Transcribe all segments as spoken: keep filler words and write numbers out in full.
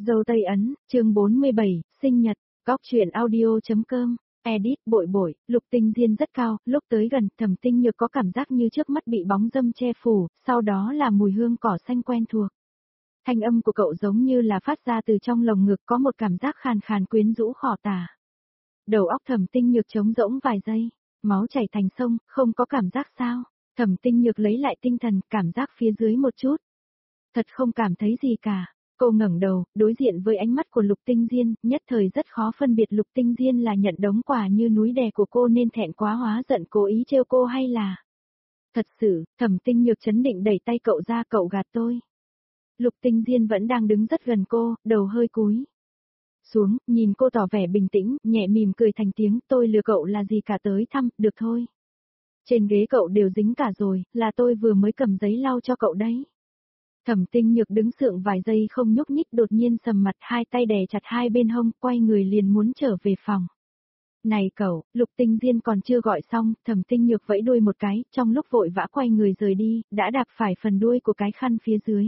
Dâu Tây Ấn, chương bốn mươi bảy, sinh nhật, góc truyện audio.com, edit bội bội, Lục Tinh Diên rất cao, lúc tới gần, Thẩm Tinh Nhược có cảm giác như trước mắt bị bóng dâm che phủ, sau đó là mùi hương cỏ xanh quen thuộc. Thanh âm của cậu giống như là phát ra từ trong lồng ngực có một cảm giác khàn khàn quyến rũ khó tả. Đầu óc Thẩm Tinh Nhược trống rỗng vài giây, máu chảy thành sông, không có cảm giác sao? Thẩm Tinh Nhược lấy lại tinh thần, cảm giác phía dưới một chút. Thật không cảm thấy gì cả. Cô ngẩng đầu, đối diện với ánh mắt của Lục Tinh Diên, nhất thời rất khó phân biệt Lục Tinh Diên là nhận đống quà như núi đè của cô nên thẹn quá hóa giận cố ý trêu cô hay là... Thật sự, Thẩm Tinh Nhược chấn định đẩy tay cậu ra, cậu gạt tôi. Lục Tinh Diên vẫn đang đứng rất gần cô, đầu hơi cúi xuống, nhìn cô tỏ vẻ bình tĩnh, nhẹ mỉm cười thành tiếng, tôi lừa cậu là gì cả, tới thăm, được thôi. Trên ghế cậu đều dính cả rồi, là tôi vừa mới cầm giấy lau cho cậu đấy. Thẩm Tinh Nhược đứng sượng vài giây không nhúc nhích, đột nhiên sầm mặt, hai tay đè chặt hai bên hông, quay người liền muốn trở về phòng. Này cậu, Lục Tinh Diên còn chưa gọi xong, Thẩm Tinh Nhược vẫy đuôi một cái, trong lúc vội vã quay người rời đi, đã đạp phải phần đuôi của cái khăn phía dưới.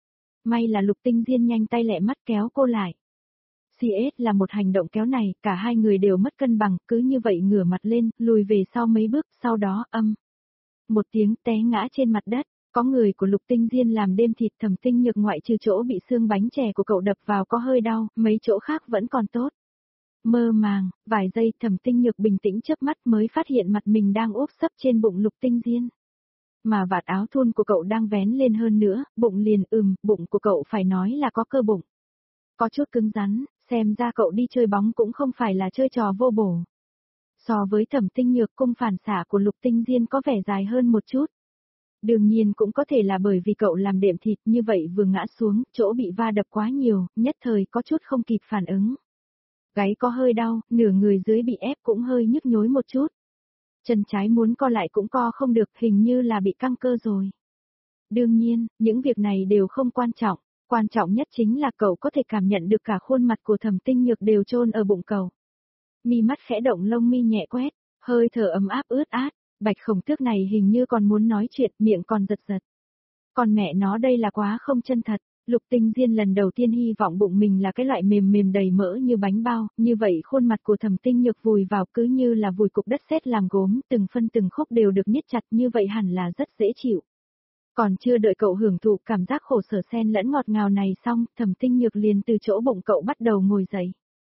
May là Lục Tinh Diên nhanh tay lẹ mắt kéo cô lại. xê ét là một hành động kéo này, cả hai người đều mất cân bằng, cứ như vậy ngửa mặt lên, lùi về sau mấy bước, sau đó âm. Một tiếng té ngã trên mặt đất. Có người của Lục Tinh Diên làm đêm thịt, Thẩm Tinh Nhược ngoại trừ chỗ bị xương bánh chè của cậu đập vào có hơi đau, mấy chỗ khác vẫn còn tốt. Mơ màng, vài giây Thẩm Tinh Nhược bình tĩnh chớp mắt mới phát hiện mặt mình đang úp sấp trên bụng Lục Tinh Diên. Mà vạt áo thun của cậu đang vén lên hơn nữa, bụng liền ừm, bụng của cậu phải nói là có cơ bụng. Có chút cứng rắn, xem ra cậu đi chơi bóng cũng không phải là chơi trò vô bổ. So với Thẩm Tinh Nhược, cung phản xạ của Lục Tinh Diên có vẻ dài hơn một chút. Đương nhiên cũng có thể là bởi vì cậu làm đệm thịt như vậy vừa ngã xuống, chỗ bị va đập quá nhiều, nhất thời có chút không kịp phản ứng. Gáy có hơi đau, nửa người dưới bị ép cũng hơi nhức nhối một chút. Chân trái muốn co lại cũng co không được, hình như là bị căng cơ rồi. Đương nhiên, những việc này đều không quan trọng, quan trọng nhất chính là cậu có thể cảm nhận được cả khuôn mặt của Thẩm Tinh Nhược đều chôn ở bụng cậu. Mi mắt khẽ động, lông mi nhẹ quét, hơi thở ấm áp ướt át. Bạch Khổng Tước này hình như còn muốn nói chuyện, miệng còn giật giật. Còn mẹ nó đây là quá không chân thật. Lục Tinh Diên lần đầu tiên hy vọng bụng mình là cái loại mềm mềm đầy mỡ như bánh bao, như vậy khuôn mặt của Thẩm Tinh Nhược vùi vào cứ như là vùi cục đất sét làm gốm, từng phân từng khúc đều được niết chặt, như vậy hẳn là rất dễ chịu. Còn chưa đợi cậu hưởng thụ cảm giác khổ sở xen lẫn ngọt ngào này xong, Thẩm Tinh Nhược liền từ chỗ bụng cậu bắt đầu ngồi dậy.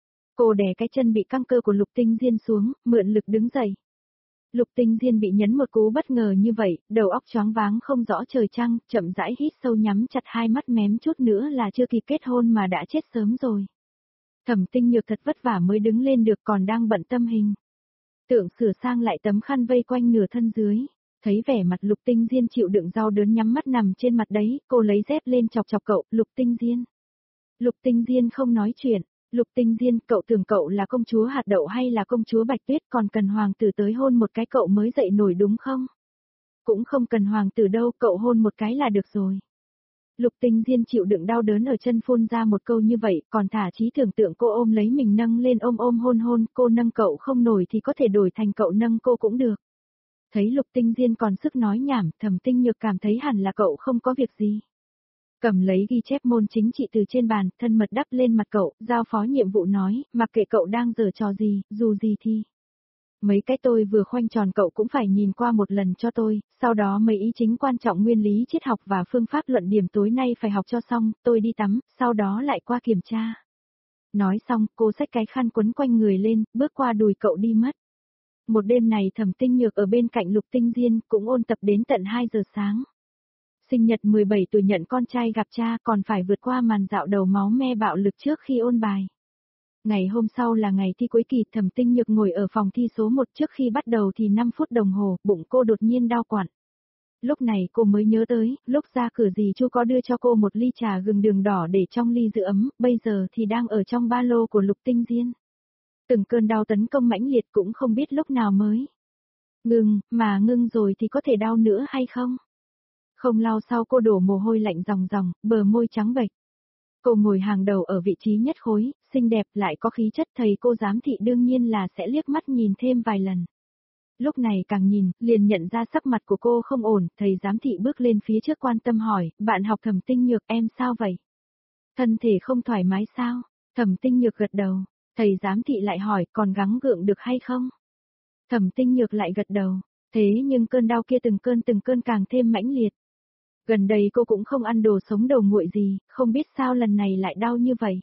Cô đè cái chân bị căng cơ của Lục Tinh Diên xuống, mượn lực đứng dậy. Lục Tinh Diên bị nhấn một cú bất ngờ như vậy, đầu óc choáng váng không rõ trời trăng, chậm rãi hít sâu nhắm chặt hai mắt, mém chút nữa là chưa kịp kết hôn mà đã chết sớm rồi. Thẩm Tinh Nhược thật vất vả mới đứng lên được, còn đang bận tâm hình tượng sửa sang lại tấm khăn vây quanh nửa thân dưới. Thấy vẻ mặt Lục Tinh Diên chịu đựng đau đớn nhắm mắt nằm trên mặt đấy, cô lấy dép lên chọc chọc cậu, Lục Tinh Diên. Lục Tinh Diên không nói chuyện. Lục Tinh Diên, cậu tưởng cậu là công chúa hạt đậu hay là công chúa Bạch Tuyết, còn cần hoàng tử tới hôn một cái cậu mới dậy nổi đúng không? Cũng không cần hoàng tử đâu, cậu hôn một cái là được rồi. Lục Tinh Diên chịu đựng đau đớn ở chân phun ra một câu như vậy, còn thả chí tưởng tượng cô ôm lấy mình nâng lên ôm ôm hôn hôn, cô nâng cậu không nổi thì có thể đổi thành cậu nâng cô cũng được. Thấy Lục Tinh Diên còn sức nói nhảm, Thẩm Tinh Nhược cảm thấy hẳn là cậu không có việc gì. Cầm lấy ghi chép môn chính trị từ trên bàn, thân mật đắp lên mặt cậu, giao phó nhiệm vụ nói, mặc kệ cậu đang giở trò gì, dù gì thì. Mấy cái tôi vừa khoanh tròn cậu cũng phải nhìn qua một lần cho tôi, sau đó mấy ý chính quan trọng nguyên lý triết học và phương pháp luận điểm tối nay phải học cho xong, tôi đi tắm, sau đó lại qua kiểm tra. Nói xong, cô xách cái khăn quấn quanh người lên, bước qua đùi cậu đi mất. Một đêm này Thẩm Tinh Nhược ở bên cạnh Lục Tinh Diên, cũng ôn tập đến tận hai giờ sáng. Sinh nhật mười bảy tuổi nhận con trai gặp cha, còn phải vượt qua màn dạo đầu máu me bạo lực trước khi ôn bài. Ngày hôm sau là ngày thi cuối kỳ, Thẩm Tinh Nhược ngồi ở phòng thi số một, trước khi bắt đầu thì năm phút đồng hồ, bụng cô đột nhiên đau quặn. Lúc này cô mới nhớ tới, lúc ra cửa dì Chu có đưa cho cô một ly trà gừng đường đỏ để trong ly giữ ấm, bây giờ thì đang ở trong ba lô của Lục Tinh Diên. Từng cơn đau tấn công mãnh liệt cũng không biết lúc nào mới ngừng, mà ngưng rồi thì có thể đau nữa hay không? Không lâu sau cô đổ mồ hôi lạnh ròng ròng, bờ môi trắng bệch. Cô ngồi hàng đầu ở vị trí nhất khối, xinh đẹp lại có khí chất, thầy cô giám thị đương nhiên là sẽ liếc mắt nhìn thêm vài lần. Lúc này càng nhìn, liền nhận ra sắc mặt của cô không ổn, thầy giám thị bước lên phía trước quan tâm hỏi, bạn học Thẩm Tinh Nhược, em sao vậy? Thân thể không thoải mái sao? Thẩm Tinh Nhược gật đầu. Thầy giám thị lại hỏi còn gắng gượng được hay không? Thẩm Tinh Nhược lại gật đầu. Thế nhưng cơn đau kia từng cơn từng cơn càng thêm mãnh liệt. Gần đây cô cũng không ăn đồ sống đầu nguội gì, không biết sao lần này lại đau như vậy.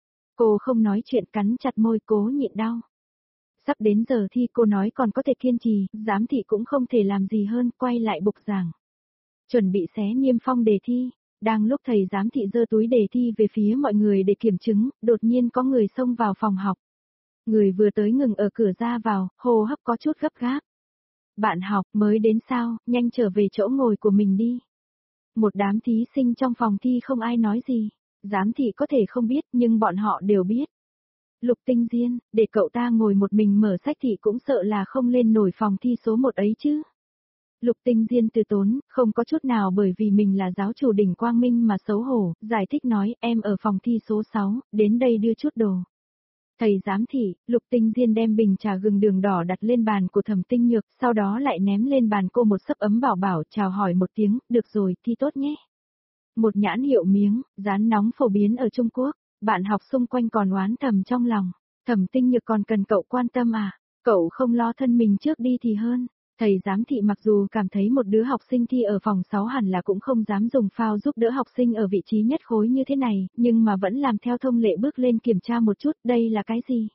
Cô không nói chuyện, cắn chặt môi cố nhịn đau. Sắp đến giờ thi cô nói còn có thể kiên trì, giám thị cũng không thể làm gì hơn, quay lại bục giảng. Chuẩn bị xé niêm phong đề thi, đang lúc thầy giám thị giơ túi đề thi về phía mọi người để kiểm chứng, đột nhiên có người xông vào phòng học. Người vừa tới ngừng ở cửa ra vào, hô hấp có chút gấp gáp. Bạn học mới đến sao, nhanh trở về chỗ ngồi của mình đi. Một đám thí sinh trong phòng thi không ai nói gì, giám thị có thể không biết nhưng bọn họ đều biết. Lục Tinh Diên, để cậu ta ngồi một mình mở sách thì cũng sợ là không lên nổi phòng thi số một ấy chứ. Lục Tinh Diên từ tốn, không có chút nào bởi vì mình là giáo chủ đỉnh quang minh mà xấu hổ, giải thích nói em ở phòng thi số sáu, đến đây đưa chút đồ. Thầy giám thị, Lục Tinh Diên đem bình trà gừng đường đỏ đặt lên bàn của Thẩm Tinh Nhược, sau đó lại ném lên bàn cô một sấp ấm bảo bảo, chào hỏi một tiếng, được rồi, thi tốt nhé. Một nhãn hiệu miếng, rán nóng phổ biến ở Trung Quốc, bạn học xung quanh còn oán thầm trong lòng, Thẩm Tinh Nhược còn cần cậu quan tâm à, cậu không lo thân mình trước đi thì hơn. Thầy giám thị mặc dù cảm thấy một đứa học sinh thi ở phòng sáu hẳn là cũng không dám dùng phao giúp đỡ học sinh ở vị trí nhất khối như thế này, nhưng mà vẫn làm theo thông lệ bước lên kiểm tra một chút, đây là cái gì?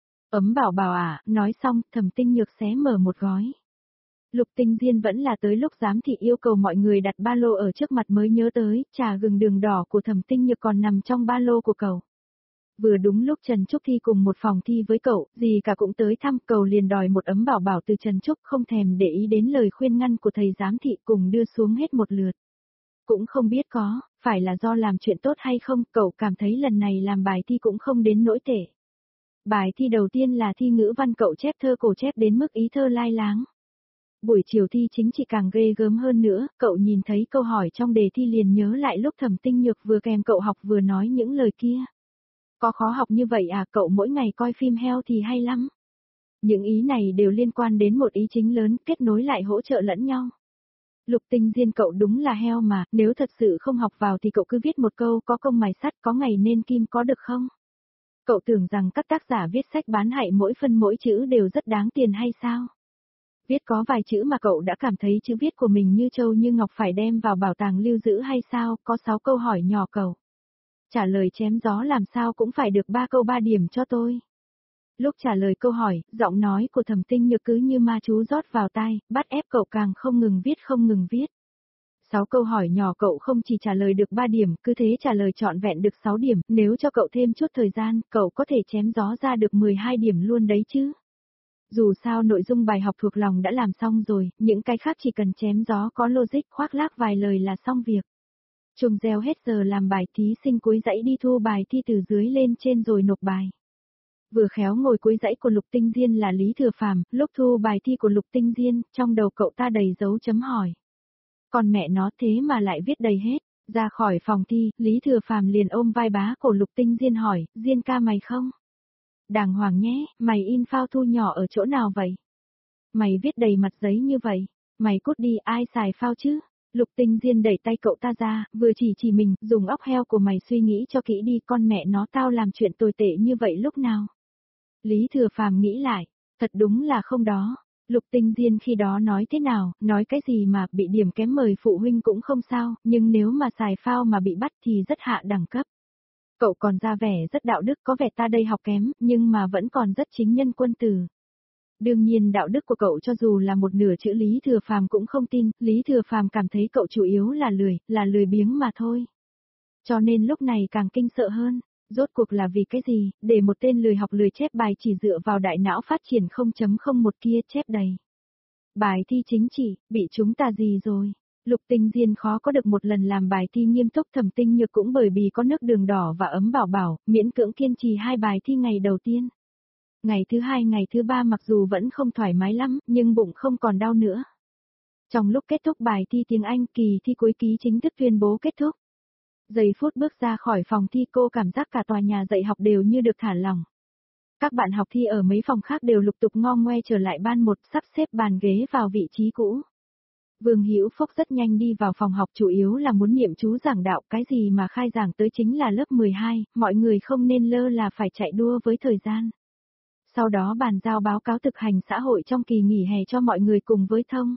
Ấm bảo bảo à, nói xong, Thẩm Tinh Nhược xé mở một gói. Lục Tinh Diên vẫn là tới lúc giám thị yêu cầu mọi người đặt ba lô ở trước mặt mới nhớ tới, trà gừng đường đỏ của Thẩm Tinh Nhược còn nằm trong ba lô của cậu. Vừa đúng lúc Trần Trúc thi cùng một phòng thi với cậu, gì cả cũng tới thăm, cậu liền đòi một ấm bảo bảo từ Trần Trúc, không thèm để ý đến lời khuyên ngăn của thầy giám thị, cùng đưa xuống hết một lượt. Cũng không biết có, phải là do làm chuyện tốt hay không, cậu cảm thấy lần này làm bài thi cũng không đến nỗi tệ. Bài thi đầu tiên là thi ngữ văn, cậu chép thơ cổ chép đến mức ý thơ lai láng. Buổi chiều thi chính trị càng ghê gớm hơn nữa, cậu nhìn thấy câu hỏi trong đề thi liền nhớ lại lúc Thẩm Tinh Nhược vừa kèm cậu học vừa nói những lời kia. Có khó học như vậy à, cậu mỗi ngày coi phim heo thì hay lắm. Những ý này đều liên quan đến một ý chính lớn, kết nối lại hỗ trợ lẫn nhau. Lục Tinh Diên, cậu đúng là heo mà, nếu thật sự không học vào thì cậu cứ viết một câu có công mài sắt có ngày nên kim có được không? Cậu tưởng rằng các tác giả viết sách bán hại mỗi phân mỗi chữ đều rất đáng tiền hay sao? Viết có vài chữ mà cậu đã cảm thấy chữ viết của mình như châu như ngọc phải đem vào bảo tàng lưu giữ hay sao? Có sáu câu hỏi nhỏ cậu. Trả lời chém gió làm sao cũng phải được ba câu ba điểm cho tôi. Lúc trả lời câu hỏi, giọng nói của Thẩm Tinh Nhược cứ như ma chú rót vào tai, bắt ép cậu càng không ngừng viết không ngừng viết. Sáu câu hỏi nhỏ cậu không chỉ trả lời được ba điểm, cứ thế trả lời trọn vẹn được sáu điểm, nếu cho cậu thêm chút thời gian, cậu có thể chém gió ra được mười hai điểm luôn đấy chứ. Dù sao nội dung bài học thuộc lòng đã làm xong rồi, những cái khác chỉ cần chém gió có logic khoác lác vài lời là xong việc. Trùng reo hết giờ làm bài, thí sinh cuối dãy đi thu bài thi từ dưới lên trên rồi nộp bài. Vừa khéo ngồi cuối dãy của Lục Tinh Diên là Lý Thừa Phàm, lúc thu bài thi của Lục Tinh Diên, trong đầu cậu ta đầy dấu chấm hỏi. Còn mẹ nó thế mà lại viết đầy hết, ra khỏi phòng thi, Lý Thừa Phàm liền ôm vai bá cổ Lục Tinh Diên hỏi, Diên ca mày không? Đàng hoàng nhé, mày in phao thu nhỏ ở chỗ nào vậy? Mày viết đầy mặt giấy như vậy, mày cút đi, ai xài phao chứ? Lục Tinh Diên đẩy tay cậu ta ra, vừa chỉ chỉ mình, dùng óc heo của mày suy nghĩ cho kỹ đi, con mẹ nó tao làm chuyện tồi tệ như vậy lúc nào? Lý Thừa Phàm nghĩ lại, thật đúng là không đó. Lục Tinh Diên khi đó nói thế nào, nói cái gì mà bị điểm kém mời phụ huynh cũng không sao, nhưng nếu mà xài phao mà bị bắt thì rất hạ đẳng cấp. Cậu còn ra vẻ rất đạo đức, có vẻ ta đây học kém, nhưng mà vẫn còn rất chính nhân quân tử. Đương nhiên đạo đức của cậu cho dù là một nửa chữ Lý Thừa Phàm cũng không tin, Lý Thừa Phàm cảm thấy cậu chủ yếu là lười, là lười biếng mà thôi. Cho nên lúc này càng kinh sợ hơn, rốt cuộc là vì cái gì, để một tên lười học lười chép bài chỉ dựa vào đại não phát triển không chấm không một kia chép đầy. Bài thi chính trị, bị chúng ta gì rồi? Lục Tinh Diên khó có được một lần làm bài thi nghiêm túc, Thẩm Tinh Nhược cũng bởi vì có nước đường đỏ và ấm bảo bảo, miễn cưỡng kiên trì hai bài thi ngày đầu tiên. Ngày thứ hai ngày thứ ba mặc dù vẫn không thoải mái lắm, nhưng bụng không còn đau nữa. Trong lúc kết thúc bài thi tiếng Anh, kỳ thi cuối ký chính thức tuyên bố kết thúc. Giây phút bước ra khỏi phòng thi cô cảm giác cả tòa nhà dạy học đều như được thả lỏng. Các bạn học thi ở mấy phòng khác đều lục tục ngo ngoe trở lại ban một, sắp xếp bàn ghế vào vị trí cũ. Vương Hữu Phúc rất nhanh đi vào phòng học, chủ yếu là muốn niệm chú giảng đạo, cái gì mà khai giảng tới chính là lớp mười hai, mọi người không nên lơ là phải chạy đua với thời gian. Sau đó bàn giao báo cáo thực hành xã hội trong kỳ nghỉ hè cho mọi người cùng với thông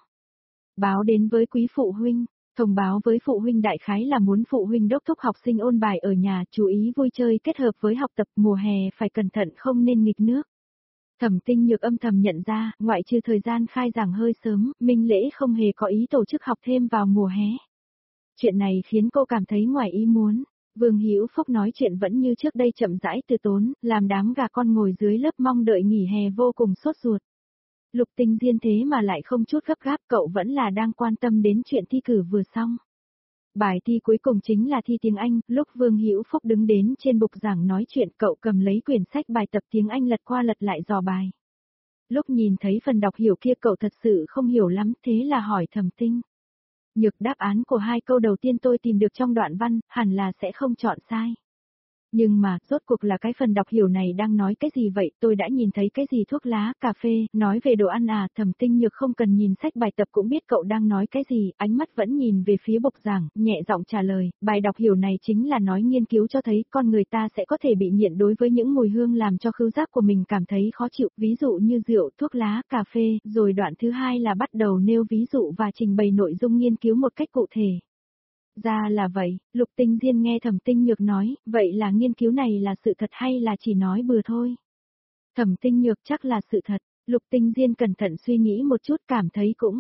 báo đến với quý phụ huynh. Thông báo với phụ huynh đại khái là muốn phụ huynh đốc thúc học sinh ôn bài ở nhà, chú ý vui chơi kết hợp với học tập, mùa hè phải cẩn thận không nên nghịch nước. Thẩm Tinh Nhược âm thầm nhận ra, ngoại trừ thời gian khai giảng hơi sớm, Minh Lễ không hề có ý tổ chức học thêm vào mùa hè. Chuyện này khiến cô cảm thấy ngoài ý muốn. Vương Hữu Phúc nói chuyện vẫn như trước đây chậm rãi từ tốn, làm đám gà con ngồi dưới lớp mong đợi nghỉ hè vô cùng sốt ruột. Lục Tinh Diên thế mà lại không chút gấp gáp, cậu vẫn là đang quan tâm đến chuyện thi cử vừa xong. Bài thi cuối cùng chính là thi tiếng Anh, lúc Vương Hữu Phúc đứng đến trên bục giảng nói chuyện, cậu cầm lấy quyển sách bài tập tiếng Anh lật qua lật lại dò bài. Lúc nhìn thấy phần đọc hiểu kia cậu thật sự không hiểu lắm, thế là hỏi Thẩm Tinh Nhược đáp án của hai câu đầu tiên tôi tìm được trong đoạn văn, hẳn là sẽ không chọn sai. Nhưng mà, rốt cuộc là cái phần đọc hiểu này đang nói cái gì vậy, tôi đã nhìn thấy cái gì thuốc lá, cà phê, nói về đồ ăn à, Thẩm Tinh Nhược không cần nhìn sách bài tập cũng biết cậu đang nói cái gì, ánh mắt vẫn nhìn về phía bục giảng, nhẹ giọng trả lời, bài đọc hiểu này chính là nói nghiên cứu cho thấy con người ta sẽ có thể bị nghiện đối với những mùi hương làm cho khứu giác của mình cảm thấy khó chịu, ví dụ như rượu, thuốc lá, cà phê, rồi đoạn thứ hai là bắt đầu nêu ví dụ và trình bày nội dung nghiên cứu một cách cụ thể. Ra là vậy, Lục Tinh Diên nghe Thẩm Tinh Nhược nói, vậy là nghiên cứu này là sự thật hay là chỉ nói bừa thôi? Thẩm Tinh Nhược chắc là sự thật, Lục Tinh Diên cẩn thận suy nghĩ một chút cảm thấy cũng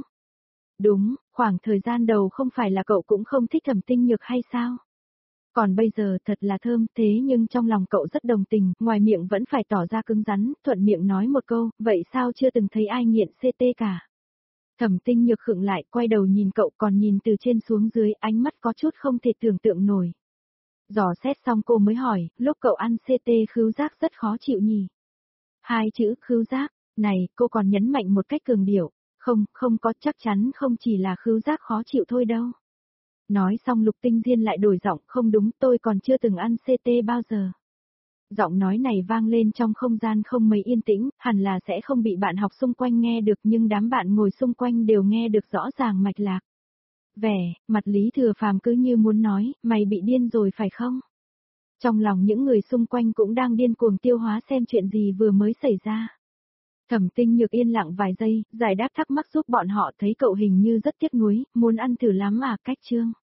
đúng, khoảng thời gian đầu không phải là cậu cũng không thích Thẩm Tinh Nhược hay sao? Còn bây giờ thật là thơm, thế nhưng trong lòng cậu rất đồng tình, ngoài miệng vẫn phải tỏ ra cứng rắn, thuận miệng nói một câu, vậy sao chưa từng thấy ai nghiện xê tê cả? Thẩm Tinh Nhược khựng lại, quay đầu nhìn cậu, còn nhìn từ trên xuống dưới, ánh mắt có chút không thể tưởng tượng nổi. Dò xét xong cô mới hỏi, lúc cậu ăn xê tê khứu giác rất khó chịu nhỉ? Hai chữ khứu giác, này, cô còn nhấn mạnh một cách cường điệu, không, không có, chắc chắn không chỉ là khứu giác khó chịu thôi đâu. Nói xong Lục Tinh Diên lại đổi giọng, không đúng, tôi còn chưa từng ăn xê tê bao giờ. Giọng nói này vang lên trong không gian không mấy yên tĩnh, hẳn là sẽ không bị bạn học xung quanh nghe được, nhưng đám bạn ngồi xung quanh đều nghe được rõ ràng mạch lạc. Vẻ, mặt Lý Thừa Phàm cứ như muốn nói, mày bị điên rồi phải không? Trong lòng những người xung quanh cũng đang điên cuồng tiêu hóa xem chuyện gì vừa mới xảy ra. Thẩm Tinh Nhược yên lặng vài giây, giải đáp thắc mắc giúp bọn họ thấy cậu hình như rất tiếc nuối, muốn ăn thử lắm à, cách chương.